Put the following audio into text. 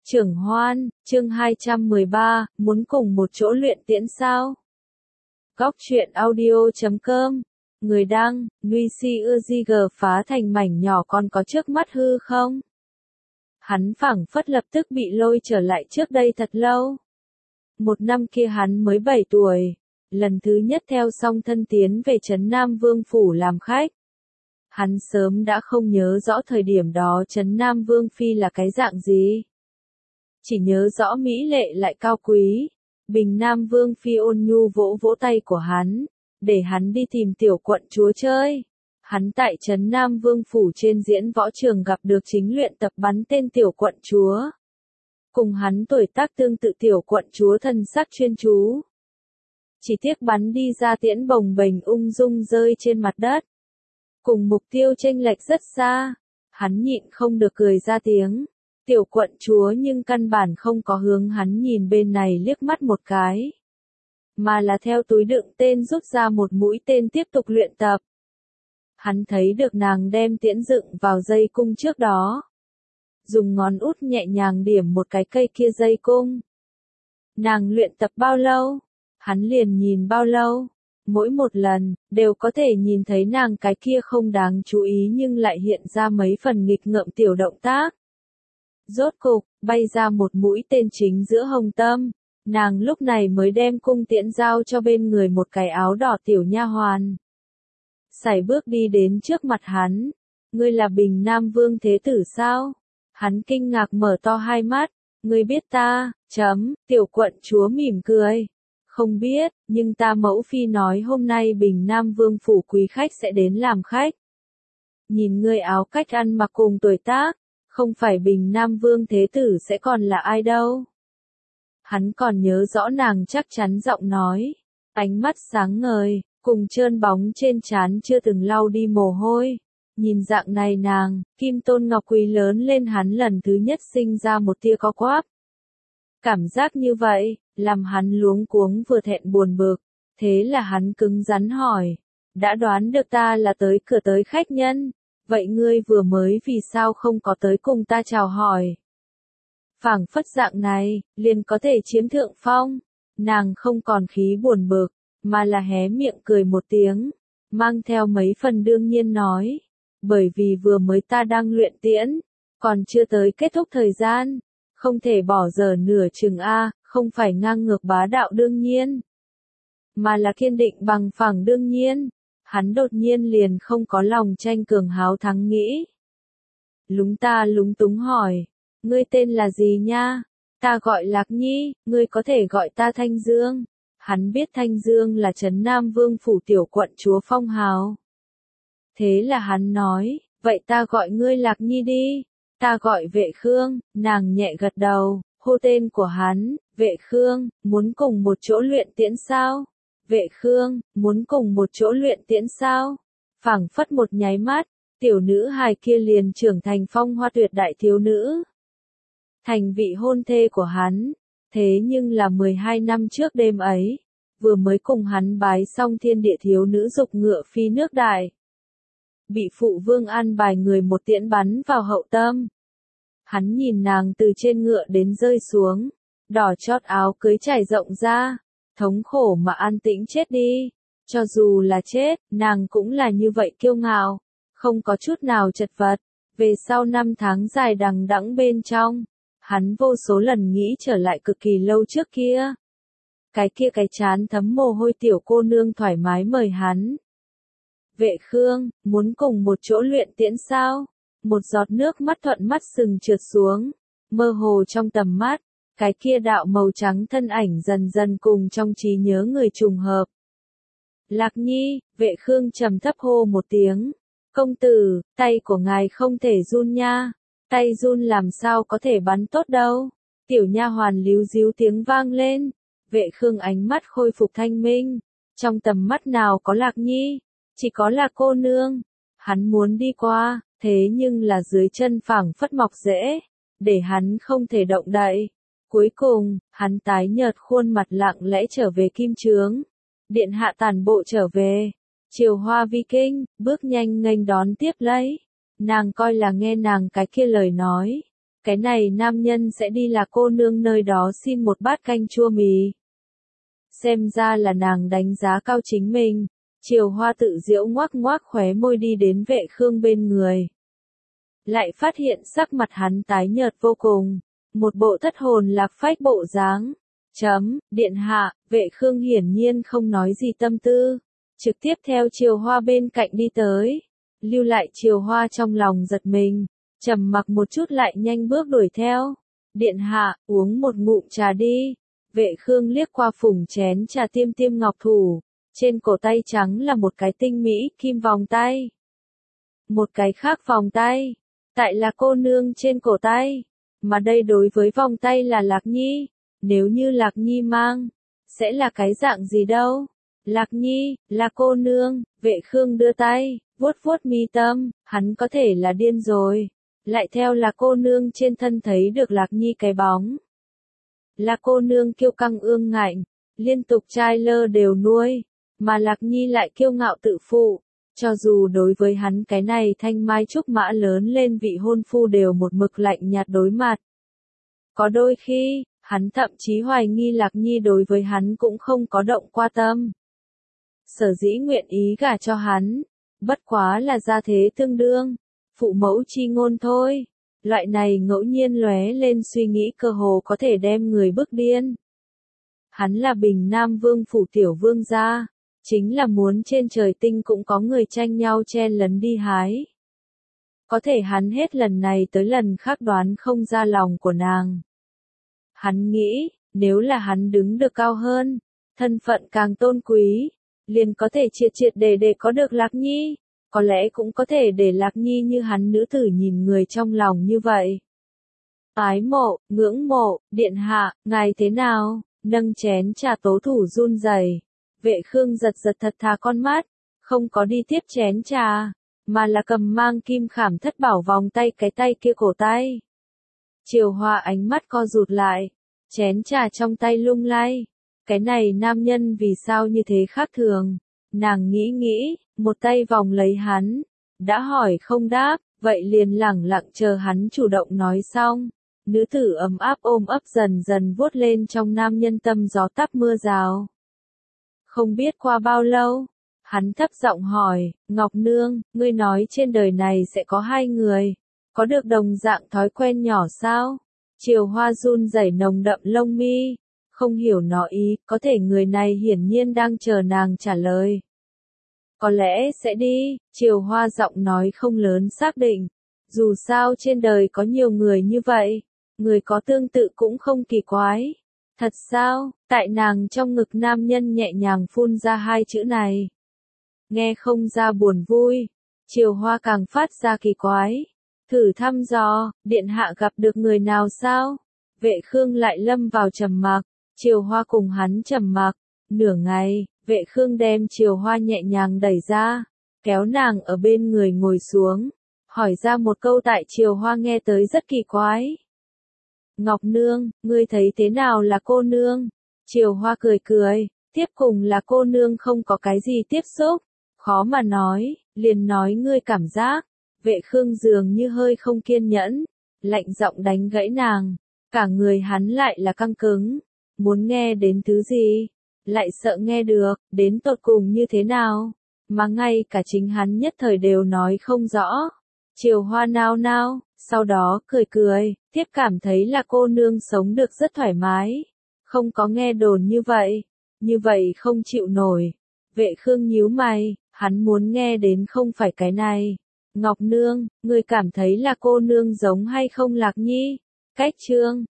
Trưởng Hoan, chương 213, muốn cùng một chỗ luyện tiễn sao? Góc truyện audio.com. Người đăng, Nuy Si Ưa phá thành mảnh nhỏ còn có trước mắt hư không? Hắn phảng phất lập tức bị lôi trở lại trước đây thật lâu. Một năm kia hắn mới 7 tuổi, lần thứ nhất theo song thân tiến về Trấn Nam Vương Phủ làm khách. Hắn sớm đã không nhớ rõ thời điểm đó Trấn Nam Vương Phi là cái dạng gì. Chỉ nhớ rõ mỹ lệ lại cao quý. Bình Nam Vương Phi ôn nhu vỗ vỗ tay của hắn, để hắn đi tìm tiểu quận chúa chơi. Hắn tại Trấn Nam Vương Phủ trên diễn võ trường gặp được chính luyện tập bắn tên tiểu quận chúa. Cùng hắn tuổi tác tương tự tiểu quận chúa thần sắc chuyên chú. Chỉ tiếc bắn đi ra tiễn bồng bềnh ung dung rơi trên mặt đất. Cùng mục tiêu chênh lệch rất xa, hắn nhịn không được cười ra tiếng. Tiểu quận chúa nhưng căn bản không có hướng hắn nhìn bên này liếc mắt một cái. Mà là theo túi đựng tên rút ra một mũi tên tiếp tục luyện tập. Hắn thấy được nàng đem tiễn dựng vào dây cung trước đó. Dùng ngón út nhẹ nhàng điểm một cái cây kia dây cung. Nàng luyện tập bao lâu? Hắn liền nhìn bao lâu? Mỗi một lần, đều có thể nhìn thấy nàng cái kia không đáng chú ý nhưng lại hiện ra mấy phần nghịch ngợm tiểu động tác. Rốt cục, bay ra một mũi tên chính giữa hồng tâm, nàng lúc này mới đem cung tiễn giao cho bên người một cái áo đỏ tiểu nha hoàn. Sải bước đi đến trước mặt hắn, ngươi là Bình Nam Vương Thế Tử sao? Hắn kinh ngạc mở to hai mắt, ngươi biết ta, tiểu quận chúa mỉm cười. Không biết, nhưng ta mẫu phi nói hôm nay Bình Nam Vương Phủ quý khách sẽ đến làm khách. Nhìn ngươi áo cách ăn mặc cùng tuổi tác. Không phải Bình Nam Vương Thế Tử sẽ còn là ai đâu. Hắn còn nhớ rõ nàng chắc chắn giọng nói. Ánh mắt sáng ngời, cùng trơn bóng trên trán chưa từng lau đi mồ hôi. Nhìn dạng này nàng, Kim Tôn Ngọc Quý lớn lên hắn lần thứ nhất sinh ra một tia có quáp. Cảm giác như vậy, làm hắn luống cuống vừa thẹn buồn bực. Thế là hắn cứng rắn hỏi. Đã đoán được ta là tới cửa tới khách nhân. Vậy ngươi vừa mới vì sao không có tới cùng ta chào hỏi? Phảng phất dạng này, liền có thể chiếm thượng phong. Nàng không còn khí buồn bực, mà là hé miệng cười một tiếng, mang theo mấy phần đương nhiên nói. Bởi vì vừa mới ta đang luyện tiễn, còn chưa tới kết thúc thời gian, không thể bỏ giờ nửa chừng a, không phải ngang ngược bá đạo đương nhiên, mà là kiên định bằng phẳng đương nhiên. Hắn đột nhiên liền không có lòng tranh cường háo thắng nghĩ. Lúng túng hỏi, ngươi tên là gì nha? Ta gọi Lạc Nhi, ngươi có thể gọi ta Thanh Dương. Hắn biết Thanh Dương là Trấn Nam Vương Phủ tiểu quận chúa phong hào. Thế là hắn nói, vậy ta gọi ngươi Lạc Nhi đi. Ta gọi Vệ Khương, nàng nhẹ gật đầu, hô tên của hắn, Vệ Khương, muốn cùng một chỗ luyện tiễn sao? Vệ Khương, muốn cùng một chỗ luyện tiễn sao? Phảng phất một nháy mắt, tiểu nữ hài kia liền trưởng thành phong hoa tuyệt đại thiếu nữ. Thành vị hôn thê của hắn, thế nhưng là 12 năm trước đêm ấy, vừa mới cùng hắn bái xong thiên địa thiếu nữ dục ngựa phi nước đại. Bị phụ vương an bài người một tiễn bắn vào hậu tâm. Hắn nhìn nàng từ trên ngựa đến rơi xuống, đỏ chót áo cưới trải rộng ra. Thống khổ mà an tĩnh chết đi. Cho dù là chết, nàng cũng là như vậy kiêu ngạo, không có chút nào chật vật. Về sau 5 tháng dài đằng đẵng bên trong, hắn vô số lần nghĩ trở lại cực kỳ lâu trước kia. Cái chán thấm mồ hôi tiểu cô nương thoải mái mời hắn. Vệ Khương, muốn cùng một chỗ luyện tiễn sao? Một giọt nước mắt thuận mắt sừng trượt xuống, mơ hồ trong tầm mắt. Cái kia đạo màu trắng thân ảnh dần dần cùng trong trí nhớ người trùng hợp. Lạc Nhi, Vệ Khương trầm thấp hô một tiếng. Công tử, tay của ngài không thể run nha. Tay run làm sao có thể bắn tốt đâu. Tiểu nha hoàn líu díu tiếng vang lên. Vệ Khương ánh mắt khôi phục thanh minh. Trong tầm mắt nào có Lạc Nhi, chỉ có là cô nương. Hắn muốn đi qua, thế nhưng là dưới chân phảng phất mọc rễ, để hắn không thể động đậy. Cuối cùng, hắn tái nhợt khuôn mặt lặng lẽ trở về kim trướng. Điện hạ tản bộ trở về. Triều Hoa vi kinh, bước nhanh nghênh đón tiếp lấy. Nàng coi là nghe nàng cái kia lời nói. cái này nam nhân sẽ đi Lạc cô nương nơi đó xin một bát canh chua mì. Xem ra là nàng đánh giá cao chính mình. Triều Hoa tự giễu ngoác ngoác khóe môi đi đến Vệ Khương bên người. Lại phát hiện sắc mặt hắn tái nhợt vô cùng, một bộ thất hồn lạc phách bộ dáng. Điện hạ, Vệ Khương hiển nhiên không nói gì tâm tư, trực tiếp theo Triều Hoa bên cạnh đi tới, lưu lại Triều Hoa trong lòng giật mình, trầm mặc một chút lại nhanh bước đuổi theo. Điện hạ, uống một ngụm trà đi. Vệ Khương liếc qua phùng chén trà tiêm tiêm ngọc thủ, trên cổ tay trắng là một cái tinh mỹ kim vòng tay. Một cái khác vòng tay, tại là cô nương trên cổ tay, mà đây đối với vòng tay là Lạc Nhi, nếu như Lạc Nhi mang, sẽ là cái dạng gì đâu? Lạc Nhi, là cô nương, Vệ Khương đưa tay, vuốt vuốt mi tâm, hắn có thể là điên rồi, lại theo là cô nương trên thân thấy được Lạc Nhi cái bóng. Là cô nương kiêu căng ương ngạnh, liên tục trai lơ đều nuôi, mà Lạc Nhi lại kiêu ngạo tự phụ, cho dù đối với hắn cái này thanh mai trúc mã lớn lên vị hôn phu đều một mực lạnh nhạt đối mặt. Có đôi khi, hắn thậm chí hoài nghi Lạc Nhi đối với hắn cũng không có động qua tâm. Sở dĩ nguyện ý gả cho hắn, bất quá là gia thế tương đương, phụ mẫu chi ngôn thôi. Loại này ngẫu nhiên lóe lên suy nghĩ cơ hồ có thể đem người bức điên. Hắn là Bình Nam Vương phủ tiểu vương gia, chính là muốn trên trời tinh cũng có người tranh nhau chen lấn đi hái. Có thể hắn hết lần này tới lần khác đoán không ra lòng của nàng. Hắn nghĩ, nếu là hắn đứng được cao hơn, thân phận càng tôn quý, liền có thể triệt triệt để có được Lạc Nhi, có lẽ cũng có thể để Lạc Nhi như hắn nữ tử nhìn người trong lòng như vậy. Ái mộ, ngưỡng mộ, điện hạ, ngài thế nào? Nâng chén trà tố thủ run rẩy. Vệ Khương giật giật thật thà con mắt, không có đi tiếp chén trà, mà là cầm mang kim khảm thất bảo vòng tay cái tay kia cổ tay. Triều Hoa ánh mắt co rụt lại, chén trà trong tay lung lay. Cái này nam nhân vì sao như thế khác thường? Nàng nghĩ, một tay vòng lấy hắn, đã hỏi không đáp, vậy liền lẳng lặng chờ hắn chủ động nói xong. Nữ tử ấm áp ôm ấp dần dần vuốt lên trong nam nhân tâm gió táp mưa rào. Không biết qua bao lâu, hắn thấp giọng hỏi, Ngọc Nương, ngươi nói trên đời này sẽ có hai người, có được đồng dạng thói quen nhỏ sao? Triều Hoa run rẩy nồng đậm lông mi, không hiểu nó ý, có thể người này hiển nhiên đang chờ nàng trả lời. Có lẽ sẽ đi, Triều Hoa giọng nói không lớn xác định, dù sao trên đời có nhiều người như vậy, người có tương tự cũng không kỳ quái. Thật sao? Tại nàng trong ngực nam nhân nhẹ nhàng phun ra hai chữ này. Nghe không ra buồn vui, Triều Hoa càng phát ra kỳ quái. Thử thăm dò, điện hạ gặp được người nào sao? Vệ Khương lại lâm vào trầm mặc, Triều Hoa cùng hắn trầm mặc. Nửa ngày, Vệ Khương đem Triều Hoa nhẹ nhàng đẩy ra, kéo nàng ở bên người ngồi xuống, hỏi ra một câu tại Triều Hoa nghe tới rất kỳ quái. Ngọc Nương, ngươi thấy thế nào là cô nương? Triều Hoa cười, tiếp cùng là cô nương không có cái gì tiếp xúc, khó mà nói, liền nói ngươi cảm giác. Vệ Khương dường như hơi không kiên nhẫn, lạnh giọng đánh gãy nàng, cả người hắn lại là căng cứng, muốn nghe đến thứ gì, lại sợ nghe được, đến tột cùng như thế nào, mà ngay cả chính hắn nhất thời đều nói không rõ. Triều Hoa nao nao, sau đó cười, tiếp cảm thấy là cô nương sống được rất thoải mái, không có nghe đồn như vậy không chịu nổi. Vệ Khương nhíu mày, hắn muốn nghe đến không phải cái này. Ngọc Nương, người cảm thấy là cô nương giống hay không Lạc Nhi? Cách chương